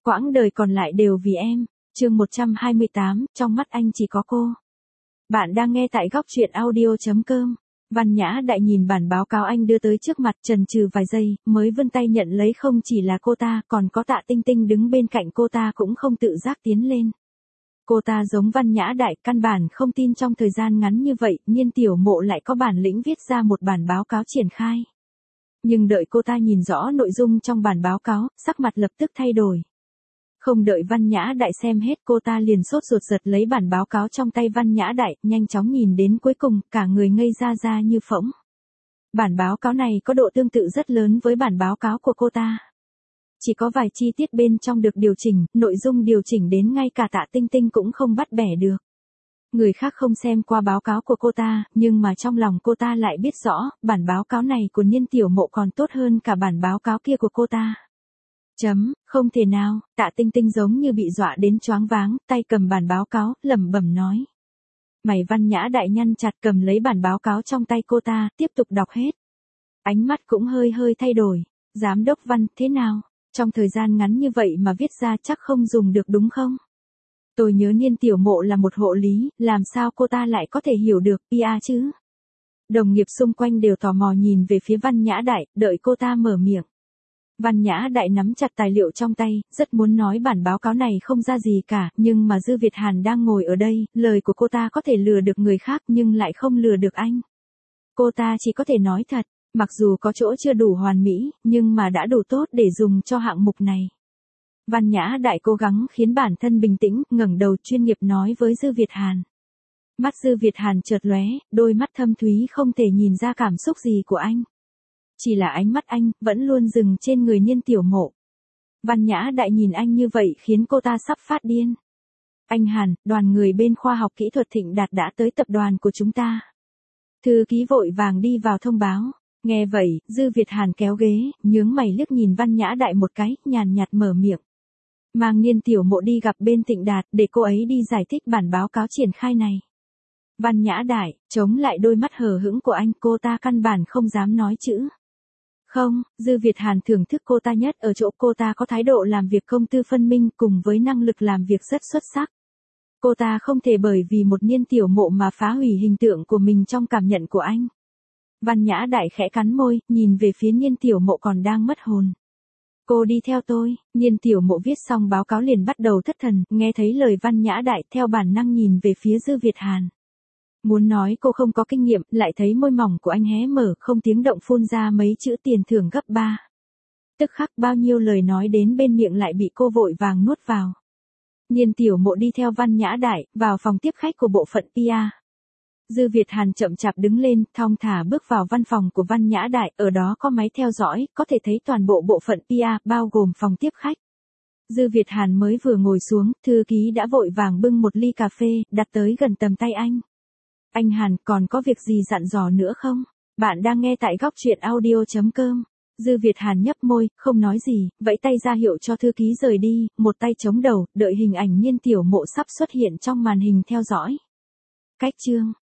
Quãng đời còn lại đều vì em. Chương 128, trong mắt anh chỉ có cô. Bạn đang nghe tại góc truyện audio.com. Văn Nhã Đại nhìn bản báo cáo anh đưa tới trước mặt, chần chừ vài giây, mới vươn tay nhận lấy. Không chỉ là cô ta, còn có Tạ Tinh Tinh đứng bên cạnh cô ta cũng không tự giác tiến lên. Cô ta giống Văn Nhã Đại, căn bản không tin trong thời gian ngắn như vậy, Niên Tiểu Mộ lại có bản lĩnh viết ra một bản báo cáo triển khai. Nhưng đợi cô ta nhìn rõ nội dung trong bản báo cáo, sắc mặt lập tức thay đổi. Không đợi Văn Nhã Đại xem hết, cô ta liền sốt ruột giật lấy bản báo cáo trong tay Văn Nhã Đại, nhanh chóng nhìn đến cuối cùng, cả người ngây ra như phỗng. Bản báo cáo này có độ tương tự rất lớn với bản báo cáo của cô ta. Chỉ có vài chi tiết bên trong được điều chỉnh, nội dung điều chỉnh đến ngay cả Tạ Tinh Tinh cũng không bắt bẻ được. Người khác không xem qua báo cáo của cô ta, nhưng mà trong lòng cô ta lại biết rõ, bản báo cáo này của Niên Tiểu Mộ còn tốt hơn cả bản báo cáo kia của cô ta. Không thể nào, Tạ Tinh Tinh giống như bị dọa đến choáng váng, tay cầm bản báo cáo, lẩm bẩm nói. Mày Văn Nhã Đại nhăn chặt, cầm lấy bản báo cáo trong tay cô ta, tiếp tục đọc hết. Ánh mắt cũng hơi thay đổi. Giám đốc Văn, thế nào? Trong thời gian ngắn như vậy mà viết ra chắc không dùng được đúng không? Tôi nhớ Niên Tiểu Mộ là một hộ lý, làm sao cô ta lại có thể hiểu được PR chứ? Đồng nghiệp xung quanh đều tò mò nhìn về phía Văn Nhã Đại, đợi cô ta mở miệng. Văn Nhã Đại nắm chặt tài liệu trong tay, rất muốn nói bản báo cáo này không ra gì cả, nhưng mà Dư Việt Hàn đang ngồi ở đây, lời của cô ta có thể lừa được người khác nhưng lại không lừa được anh. Cô ta chỉ có thể nói thật, mặc dù có chỗ chưa đủ hoàn mỹ, nhưng mà đã đủ tốt để dùng cho hạng mục này. Văn Nhã Đại cố gắng khiến bản thân bình tĩnh, ngẩng đầu chuyên nghiệp nói với Dư Việt Hàn. Mắt Dư Việt Hàn chợt lóe, đôi mắt thâm thúy không thể nhìn ra cảm xúc gì của anh. Chỉ là ánh mắt anh, vẫn luôn dừng trên người Niên Tiểu Mộ. Văn Nhã Đại nhìn anh như vậy khiến cô ta sắp phát điên. Anh Hàn, đoàn người bên khoa học kỹ thuật Thịnh Đạt đã tới tập đoàn của chúng ta. Thư ký vội vàng đi vào thông báo. Nghe vậy, Dư Việt Hàn kéo ghế, nhướng mày liếc nhìn Văn Nhã Đại một cái, nhàn nhạt mở miệng. Mang Niên Tiểu Mộ đi gặp bên Thịnh Đạt, để cô ấy đi giải thích bản báo cáo triển khai này. Văn Nhã Đại, chống lại đôi mắt hờ hững của anh, cô ta căn bản không dám nói chữ. Không, Dư Việt Hàn thưởng thức cô ta nhất ở chỗ cô ta có thái độ làm việc công tư phân minh cùng với năng lực làm việc rất xuất sắc. Cô ta không thể bởi vì một Niên Tiểu Mộ mà phá hủy hình tượng của mình trong cảm nhận của anh. Văn Nhã Đại khẽ cắn môi, nhìn về phía Niên Tiểu Mộ còn đang mất hồn. Cô đi theo tôi. Niên Tiểu Mộ viết xong báo cáo liền bắt đầu thất thần, nghe thấy lời Văn Nhã Đại theo bản năng nhìn về phía Dư Việt Hàn. Muốn nói cô không có kinh nghiệm, lại thấy môi mỏng của anh hé mở, không tiếng động phun ra mấy chữ tiền thưởng gấp 3. Tức khắc bao nhiêu lời nói đến bên miệng lại bị cô vội vàng nuốt vào. Niên Tiểu Mộ đi theo Văn Nhã Đại, vào phòng tiếp khách của bộ phận PR. Dư Việt Hàn chậm chạp đứng lên, thong thả bước vào văn phòng của Văn Nhã Đại, ở đó có máy theo dõi, có thể thấy toàn bộ bộ phận PR, bao gồm phòng tiếp khách. Dư Việt Hàn mới vừa ngồi xuống, thư ký đã vội vàng bưng một ly cà phê, đặt tới gần tầm tay anh. Anh Hàn, còn có việc gì dặn dò nữa không? Bạn đang nghe tại góc truyện audio.com. Dư Việt Hàn nhấp môi, không nói gì, vẫy tay ra hiệu cho thư ký rời đi, một tay chống đầu, đợi hình ảnh Niên Tiểu Mộ sắp xuất hiện trong màn hình theo dõi. Cách chương.